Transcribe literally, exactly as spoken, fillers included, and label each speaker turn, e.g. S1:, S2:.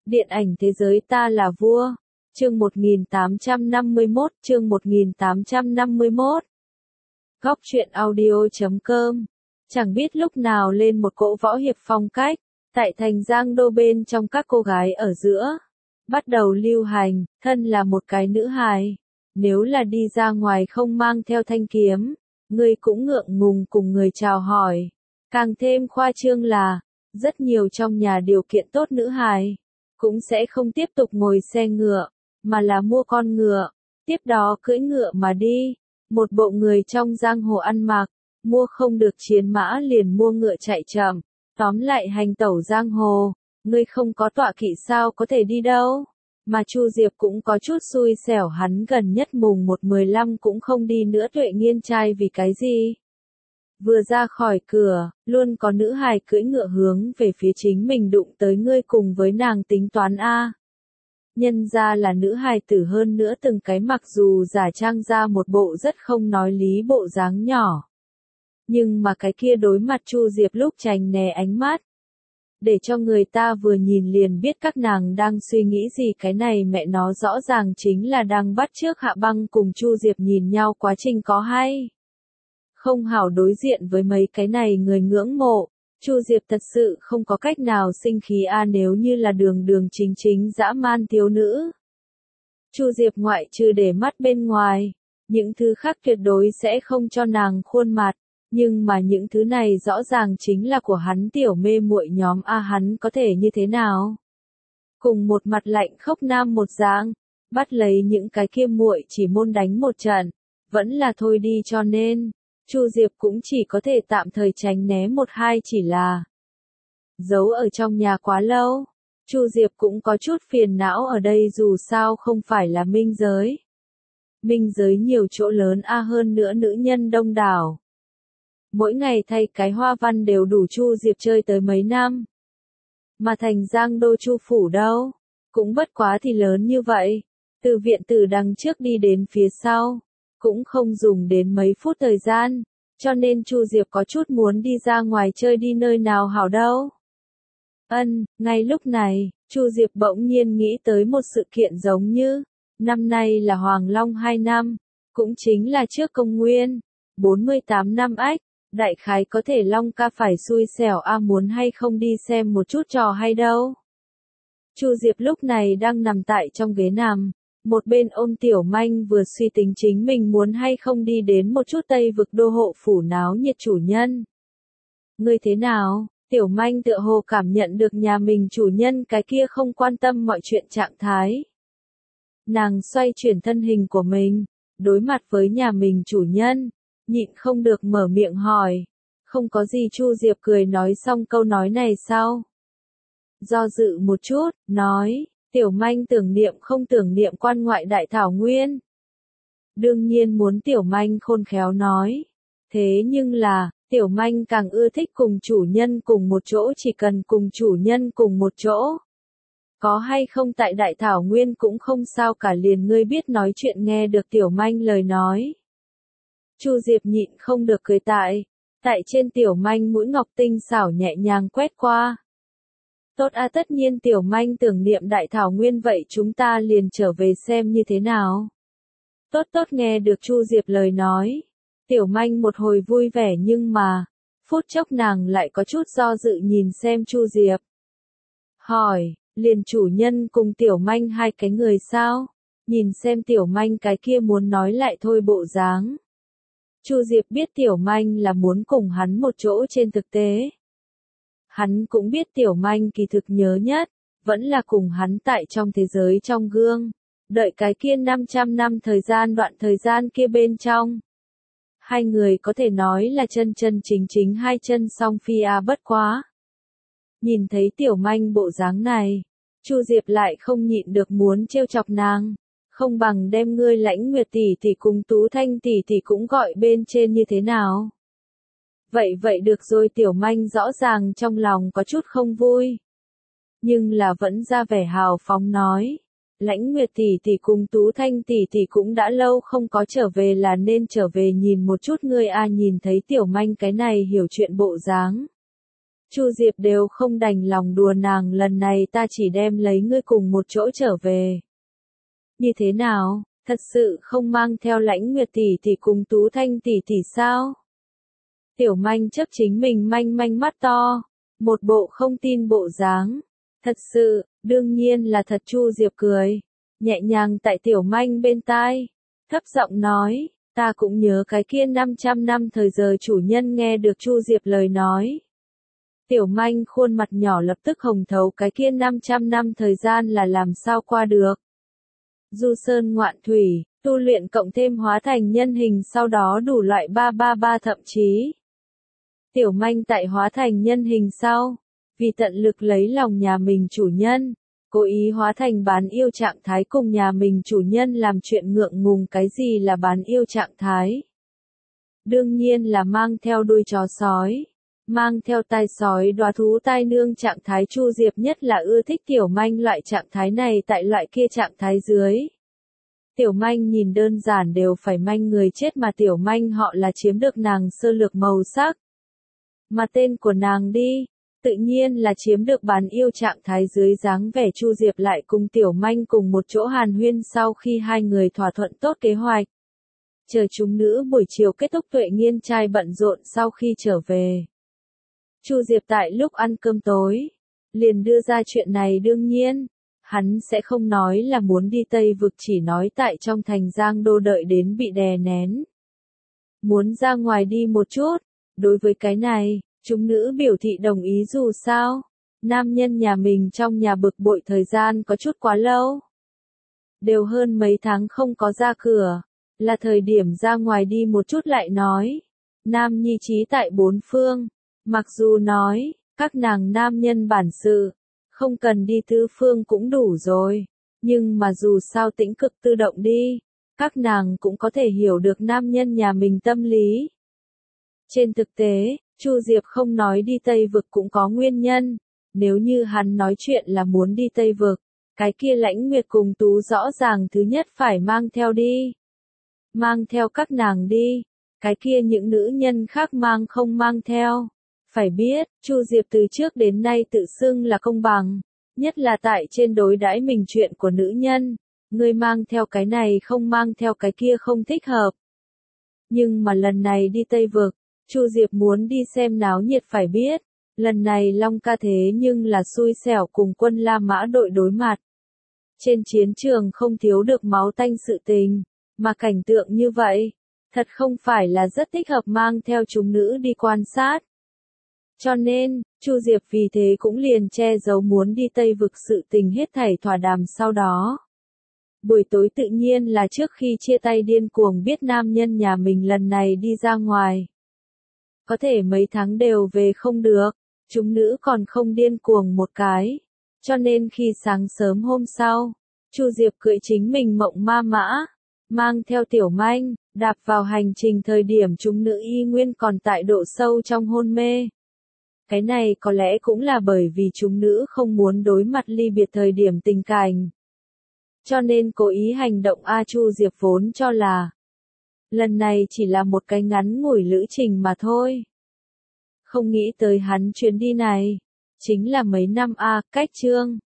S1: Điện ảnh thế giới ta là vua. Chương một nghìn tám trăm năm mươi mốt, chương một nghìn tám trăm năm mươi mốt. Góc truyện audio chấm com. Chẳng biết lúc nào lên một cỗ võ hiệp phong cách, tại thành Giang Đô bên trong các cô gái ở giữa. Bắt đầu lưu hành, thân là một cái nữ hài. Nếu là đi ra ngoài không mang theo thanh kiếm, người cũng ngượng ngùng cùng người chào hỏi. Càng thêm khoa trương là, rất nhiều trong nhà điều kiện tốt nữ hài, cũng sẽ không tiếp tục ngồi xe ngựa, mà là mua con ngựa, tiếp đó cưỡi ngựa mà đi. Một bộ người trong giang hồ ăn mặc, mua không được chiến mã liền mua ngựa chạy chậm, tóm lại hành tẩu giang hồ, ngươi không có tọa kỵ sao có thể đi đâu. Mà Chu Diệp cũng có chút xui xẻo, hắn gần nhất mùng một mười lăm cũng không đi nữa Tuệ Nghiên trai vì cái gì. Vừa ra khỏi cửa, luôn có nữ hài cưỡi ngựa hướng về phía chính mình đụng tới, ngươi cùng với nàng tính toán a. Nhân ra là nữ hài tử, hơn nữa từng cái mặc dù giả trang ra một bộ rất không nói lý bộ dáng nhỏ. Nhưng mà cái kia đối mặt Chu Diệp lúc tránh né ánh mắt, để cho người ta vừa nhìn liền biết các nàng đang suy nghĩ gì. Cái này mẹ nó rõ ràng chính là đang bắt chước Hạ Băng cùng Chu Diệp nhìn nhau quá trình có hay không hảo đối diện với mấy cái này người ngưỡng mộ. Chu Diệp thật sự không có cách nào sinh khí a, nếu như là đường đường chính chính dã man thiếu nữ. Chu Diệp ngoại trừ để mắt bên ngoài, những thứ khác tuyệt đối sẽ không cho nàng khuôn mặt, nhưng mà những thứ này rõ ràng chính là của hắn tiểu mê muội nhóm a, hắn có thể như thế nào? Cùng một mặt lạnh khốc nam một dạng, bắt lấy những cái kia muội chỉ môn đánh một trận, vẫn là thôi đi, cho nên Chu Diệp cũng chỉ có thể tạm thời tránh né một hai, chỉ là giấu ở trong nhà quá lâu. Chu Diệp cũng có chút phiền não ở đây, dù sao không phải là minh giới. Minh giới nhiều chỗ lớn a, hơn nữa nữ nhân đông đảo. Mỗi ngày thay cái hoa văn đều đủ Chu Diệp chơi tới mấy năm. Mà thành Giang Đô Chu phủ đâu, cũng bất quá thì lớn như vậy. Từ viện từ đằng trước đi đến phía sau, cũng không dùng đến mấy phút thời gian, cho nên Chu Diệp có chút muốn đi ra ngoài chơi, đi nơi nào hảo đâu. Ân, ngay lúc này, Chu Diệp bỗng nhiên nghĩ tới một sự kiện, giống như năm nay là Hoàng Long hai năm, cũng chính là trước công nguyên bốn mươi tám năm ách, đại khái có thể Long ca phải xui xẻo a, muốn hay không đi xem một chút trò hay đâu. Chu Diệp lúc này đang nằm tại trong ghế nằm, một bên ôm Tiểu Manh, vừa suy tính chính mình muốn hay không đi đến một chút Tây Vực đô hộ phủ náo nhiệt. Chủ nhân, ngươi thế nào? Tiểu Manh tựa hồ cảm nhận được nhà mình chủ nhân cái kia không quan tâm mọi chuyện trạng thái. Nàng xoay chuyển thân hình của mình, đối mặt với nhà mình chủ nhân, nhịn không được mở miệng hỏi. Không có gì. Chu Diệp cười nói xong câu nói này sau, do dự một chút, nói, Tiểu Manh tưởng niệm không tưởng niệm quan ngoại đại thảo nguyên? Đương nhiên muốn. Tiểu Manh khôn khéo nói. Thế nhưng là, Tiểu Manh càng ưa thích cùng chủ nhân cùng một chỗ, chỉ cần cùng chủ nhân cùng một chỗ. Có hay không tại đại thảo nguyên cũng không sao cả, liền ngươi biết nói chuyện. Nghe được Tiểu Manh lời nói, Chu Diệp nhịn không được cười, tại, tại trên Tiểu Manh mũi ngọc tinh xảo nhẹ nhàng quét qua. Tốt a, tất nhiên Tiểu Manh tưởng niệm đại thảo nguyên, vậy chúng ta liền trở về xem như thế nào. Tốt tốt. Nghe được Chu Diệp lời nói, Tiểu Manh một hồi vui vẻ, nhưng mà phút chốc nàng lại có chút do dự nhìn xem Chu Diệp. Hỏi, liền chủ nhân cùng Tiểu Manh hai cái người sao? Nhìn xem Tiểu Manh cái kia muốn nói lại thôi bộ dáng, Chu Diệp biết Tiểu Manh là muốn cùng hắn một chỗ. Trên thực tế, hắn cũng biết Tiểu Manh kỳ thực nhớ nhất, vẫn là cùng hắn tại trong thế giới trong gương, đợi cái kia năm trăm năm thời gian, đoạn thời gian kia bên trong. Hai người có thể nói là chân chân chính chính hai chân song phi a, bất quá. Nhìn thấy Tiểu Manh bộ dáng này, Chu Diệp lại không nhịn được muốn trêu chọc nàng. Không bằng đem ngươi Lãnh Nguyệt tỷ tỷ cùng Tú Thanh tỷ tỷ cũng gọi bên trên như thế nào? Vậy vậy được rồi. Tiểu Manh rõ ràng trong lòng có chút không vui, nhưng là vẫn ra vẻ hào phóng nói, Lãnh Nguyệt tỷ tỷ cùng Tú Thanh tỷ tỷ cũng đã lâu không có trở về, là nên trở về nhìn một chút ngươi a. Nhìn thấy Tiểu Manh cái này hiểu chuyện bộ dáng, Chu Diệp đều không đành lòng đùa nàng, lần này ta chỉ đem lấy ngươi cùng một chỗ trở về. Như thế nào, thật sự không mang theo Lãnh Nguyệt tỷ tỷ cùng Tú Thanh tỷ tỷ sao? Tiểu Manh chớp chính mình manh manh mắt to, một bộ không tin bộ dáng. Thật sự, đương nhiên là thật. Chu Diệp cười, nhẹ nhàng tại Tiểu Manh bên tai, thấp giọng nói, ta cũng nhớ cái kia năm trăm năm thời giờ. Chủ nhân nghe được Chu Diệp lời nói, Tiểu Manh khuôn mặt nhỏ lập tức hồng thấu, cái kia năm trăm năm thời gian là làm sao qua được. Du sơn ngoạn thủy, tu luyện cộng thêm hóa thành nhân hình, sau đó đủ loại ba ba ba thậm chí. Tiểu Manh tại hóa thành nhân hình sau, vì tận lực lấy lòng nhà mình chủ nhân, cố ý hóa thành bán yêu trạng thái cùng nhà mình chủ nhân làm chuyện ngượng ngùng. Cái gì là bán yêu trạng thái? Đương nhiên là mang theo đuôi chó sói, mang theo tai sói đoá thú tai nương trạng thái. Chu Diệp nhất là ưa thích Tiểu Manh loại trạng thái này, tại loại kia trạng thái dưới. Tiểu Manh nhìn đơn giản đều phải manh người chết, mà Tiểu Manh họ là chiếm được nàng sơ lược màu sắc. Mà tên của nàng đi, tự nhiên là chiếm được bán yêu trạng thái dưới dáng vẻ. Chu Diệp lại cùng Tiểu Manh cùng một chỗ hàn huyên, sau khi hai người thỏa thuận tốt kế hoạch. Chờ chúng nữ buổi chiều kết thúc tuệ nghiên trai bận rộn sau khi trở về. Chu Diệp tại lúc ăn cơm tối, liền đưa ra chuyện này. Đương nhiên, hắn sẽ không nói là muốn đi Tây Vực, chỉ nói tại trong thành Giang Đô đợi đến bị đè nén. Muốn ra ngoài đi một chút. Đối với cái này, chúng nữ biểu thị đồng ý, dù sao, nam nhân nhà mình trong nhà bực bội thời gian có chút quá lâu. Đều hơn mấy tháng không có ra cửa, là thời điểm ra ngoài đi một chút. Lại nói, nam nhi trí tại bốn phương, mặc dù nói, các nàng nam nhân bản sự, không cần đi tứ phương cũng đủ rồi, nhưng mà dù sao tĩnh cực tự động đi, các nàng cũng có thể hiểu được nam nhân nhà mình tâm lý. Trên thực tế, Chu Diệp không nói đi Tây Vực cũng có nguyên nhân. Nếu như hắn nói chuyện là muốn đi Tây Vực, cái kia Lãnh Nguyệt cùng Tú rõ ràng thứ nhất phải mang theo đi. Mang theo các nàng đi, cái kia những nữ nhân khác mang không mang theo. Phải biết, Chu Diệp từ trước đến nay tự xưng là công bằng, nhất là tại trên đối đãi mình chuyện của nữ nhân. Ngươi mang theo cái này không mang theo cái kia không thích hợp. Nhưng mà lần này đi Tây Vực, Chu Diệp muốn đi xem náo nhiệt. Phải biết, lần này Long ca thế nhưng là xui xẻo cùng quân La Mã đội đối mặt. Trên chiến trường không thiếu được máu tanh sự tình, mà cảnh tượng như vậy, thật không phải là rất thích hợp mang theo chúng nữ đi quan sát. Cho nên, Chu Diệp vì thế cũng liền che giấu muốn đi Tây Vực sự tình, hết thảy thỏa đàm sau đó. Buổi tối tự nhiên là trước khi chia tay điên cuồng biết nam nhân nhà mình lần này đi ra ngoài. Có thể mấy tháng đều về không được, chúng nữ còn không điên cuồng một cái. Cho nên khi sáng sớm hôm sau, Chu Diệp cưỡi chính mình mộng ma mã, mang theo Tiểu Manh, đạp vào hành trình thời điểm chúng nữ y nguyên còn tại độ sâu trong hôn mê. Cái này có lẽ cũng là bởi vì chúng nữ không muốn đối mặt ly biệt thời điểm tình cảnh. Cho nên cố ý hành động. A Chu Diệp vốn cho là lần này chỉ là một cái ngắn ngủi lữ trình mà thôi. Không nghĩ tới hắn chuyến đi này chính là mấy năm. A cách chương